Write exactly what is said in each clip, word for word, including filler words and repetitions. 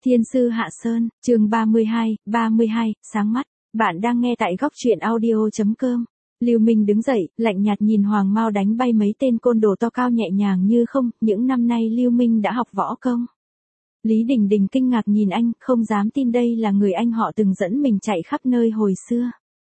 Thiên sư Hạ Sơn, chương ba mươi hai, ba mươi hai, sáng mắt. Bạn đang nghe tại góc truyện audio chấm com. Lưu Minh đứng dậy, lạnh nhạt nhìn Hoàng Mao đánh bay mấy tên côn đồ to cao nhẹ nhàng như không, những năm nay Lưu Minh đã học võ công. Lý Đình Đình kinh ngạc nhìn anh, không dám tin đây là người anh họ từng dẫn mình chạy khắp nơi hồi xưa.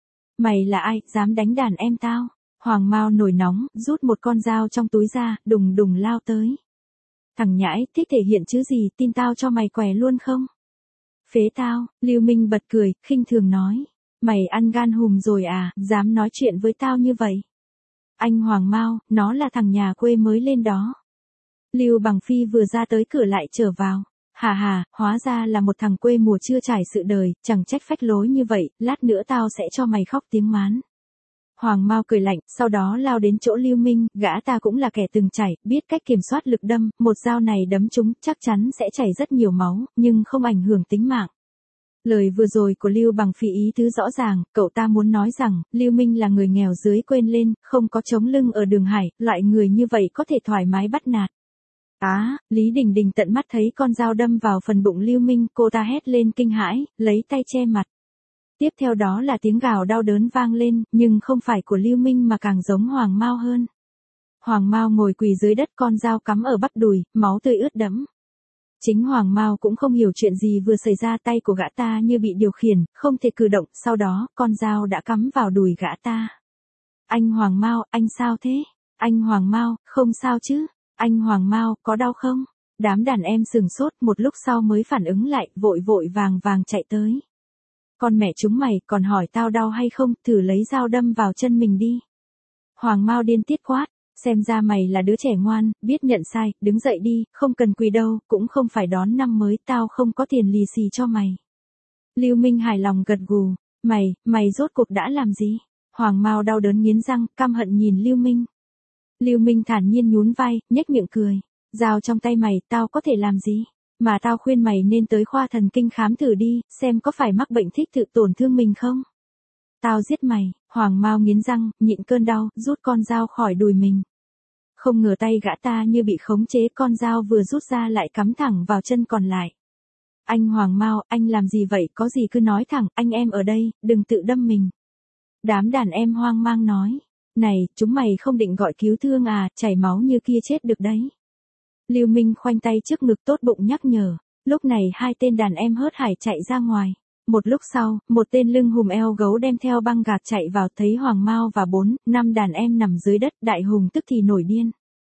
Mày là ai, dám đánh đàn em tao? Hoàng Mao nổi nóng, rút một con dao trong túi ra, đùng đùng lao tới. Thằng nhãi, thích thể hiện chứ gì, tin tao cho mày què luôn không? Phế tao, Lưu Minh bật cười, khinh thường nói. Mày ăn gan hùm rồi à, dám nói chuyện với tao như vậy? Anh Hoàng Mao, nó là thằng nhà quê mới lên đó. Lưu Bằng Phi vừa ra tới cửa lại trở vào. Hà hà, hóa ra là một thằng quê mùa chưa trải sự đời, chẳng trách phách lối như vậy, lát nữa tao sẽ cho mày khóc tiếng mán. Hoàng Mao cười lạnh, sau đó lao đến chỗ Lưu Minh, gã ta cũng là kẻ từng trải, biết cách kiểm soát lực đâm, một dao này đấm trúng chắc chắn sẽ chảy rất nhiều máu, nhưng không ảnh hưởng tính mạng. Lời vừa rồi của Lưu Bằng Phi ý tứ rõ ràng, cậu ta muốn nói rằng, Lưu Minh là người nghèo dưới quên lên, không có chống lưng ở đường hải, loại người như vậy có thể thoải mái bắt nạt. Á, à, Lý Đình Đình tận mắt thấy con dao đâm vào phần bụng Lưu Minh, cô ta hét lên kinh hãi, lấy tay che mặt. Tiếp theo đó là tiếng gào đau đớn vang lên, nhưng không phải của Lưu Minh mà càng giống Hoàng Mao hơn. Hoàng Mao ngồi quỳ dưới đất, con dao cắm ở bắp đùi, máu tươi ướt đẫm. Chính Hoàng Mao cũng không hiểu chuyện gì vừa xảy ra, tay của gã ta như bị điều khiển, không thể cử động, sau đó, con dao đã cắm vào đùi gã ta. Anh Hoàng Mao, anh sao thế? Anh Hoàng Mao, không sao chứ? Anh Hoàng Mao, có đau không? Đám đàn em sừng sốt, một lúc sau mới phản ứng lại, vội vội vàng vàng chạy tới. Con mẹ chúng mày, còn hỏi tao đau hay không, thử lấy dao đâm vào chân mình đi. Hoàng Mao điên tiết quát, xem ra mày là đứa trẻ ngoan, biết nhận sai, đứng dậy đi, không cần quỳ đâu, cũng không phải đón năm mới, tao không có tiền lì xì cho mày. Lưu Minh hài lòng gật gù, mày, mày rốt cuộc đã làm gì? Hoàng Mao đau đớn nghiến răng, căm hận nhìn Lưu Minh. Lưu Minh thản nhiên nhún vai, nhếch miệng cười, dao trong tay mày, tao có thể làm gì? Mà tao khuyên mày nên tới khoa thần kinh khám thử đi, xem có phải mắc bệnh thích tự tổn thương mình không? Tao giết mày, Hoàng Mao nghiến răng, nhịn cơn đau, rút con dao khỏi đùi mình. Không ngờ tay gã ta như bị khống chế, con dao vừa rút ra lại cắm thẳng vào chân còn lại. Anh Hoàng Mao, anh làm gì vậy, có gì cứ nói thẳng, anh em ở đây, đừng tự đâm mình. Đám đàn em hoang mang nói, này, chúng mày không định gọi cứu thương à, chảy máu như kia chết được đấy. Lưu Minh khoanh tay trước ngực tốt bụng nhắc nhở, lúc này hai tên đàn em hớt hải chạy ra ngoài. Một lúc sau, một tên lưng hùm eo gấu đem theo băng gạc chạy vào, thấy Hoàng Mao và bốn, năm đàn em nằm dưới đất, Đại Hùng tức thì nổi điên.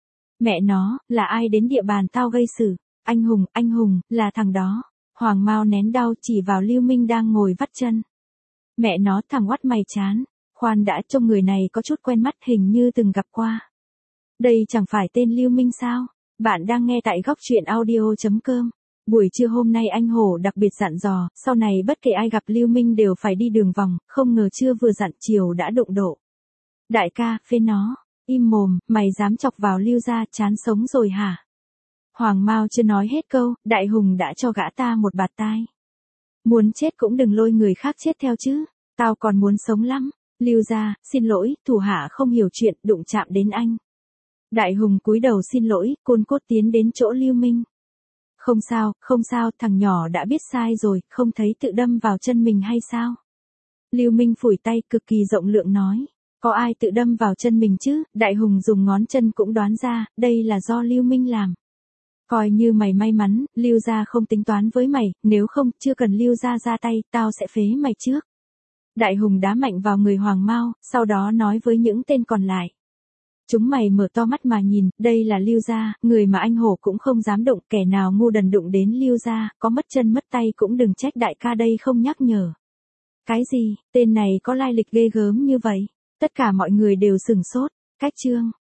Mẹ nó, là ai đến địa bàn tao gây sự? Anh Hùng, anh Hùng, là thằng đó. Hoàng Mao nén đau chỉ vào Lưu Minh đang ngồi vắt chân. Mẹ nó, thằng oắt mày chán. Khoan đã, trông người này có chút quen mắt, hình như từng gặp qua. Đây chẳng phải tên Lưu Minh sao? Bạn đang nghe tại góc truyện audio chấm com. Buổi trưa hôm nay anh Hổ đặc biệt dặn dò, sau này bất kể ai gặp Lưu Minh đều phải đi đường vòng, không ngờ trưa vừa dặn chiều đã đụng độ. Đại ca, phê nó, im mồm, mày dám chọc vào Lưu gia, chán sống rồi hả? Hoàng Mao chưa nói hết câu, Đại Hùng đã cho gã ta một bạt tai. Muốn chết cũng đừng lôi người khác chết theo chứ, tao còn muốn sống lắm. Lưu gia, xin lỗi, thủ hạ không hiểu chuyện, đụng chạm đến anh. Đại Hùng cúi đầu xin lỗi, côn cốt tiến đến chỗ Lưu Minh. Không sao, không sao, thằng nhỏ đã biết sai rồi, không thấy tự đâm vào chân mình hay sao? Lưu Minh phủi tay cực kỳ rộng lượng nói, có ai tự đâm vào chân mình chứ? Đại Hùng dùng ngón chân cũng đoán ra, đây là do Lưu Minh làm. Coi như mày may mắn, Lưu gia không tính toán với mày, nếu không, chưa cần Lưu gia ra tay, tao sẽ phế mày trước. Đại Hùng đá mạnh vào người Hoàng Mao, sau đó nói với những tên còn lại. Chúng mày mở to mắt mà nhìn, đây là Lưu gia, người mà anh Hổ cũng không dám đụng, kẻ nào ngu đần đụng đến Lưu gia, có mất chân mất tay cũng đừng trách đại ca đây không nhắc nhở. Cái gì, tên này có lai lịch ghê gớm như vậy? Tất cả mọi người đều sửng sốt, cách chương.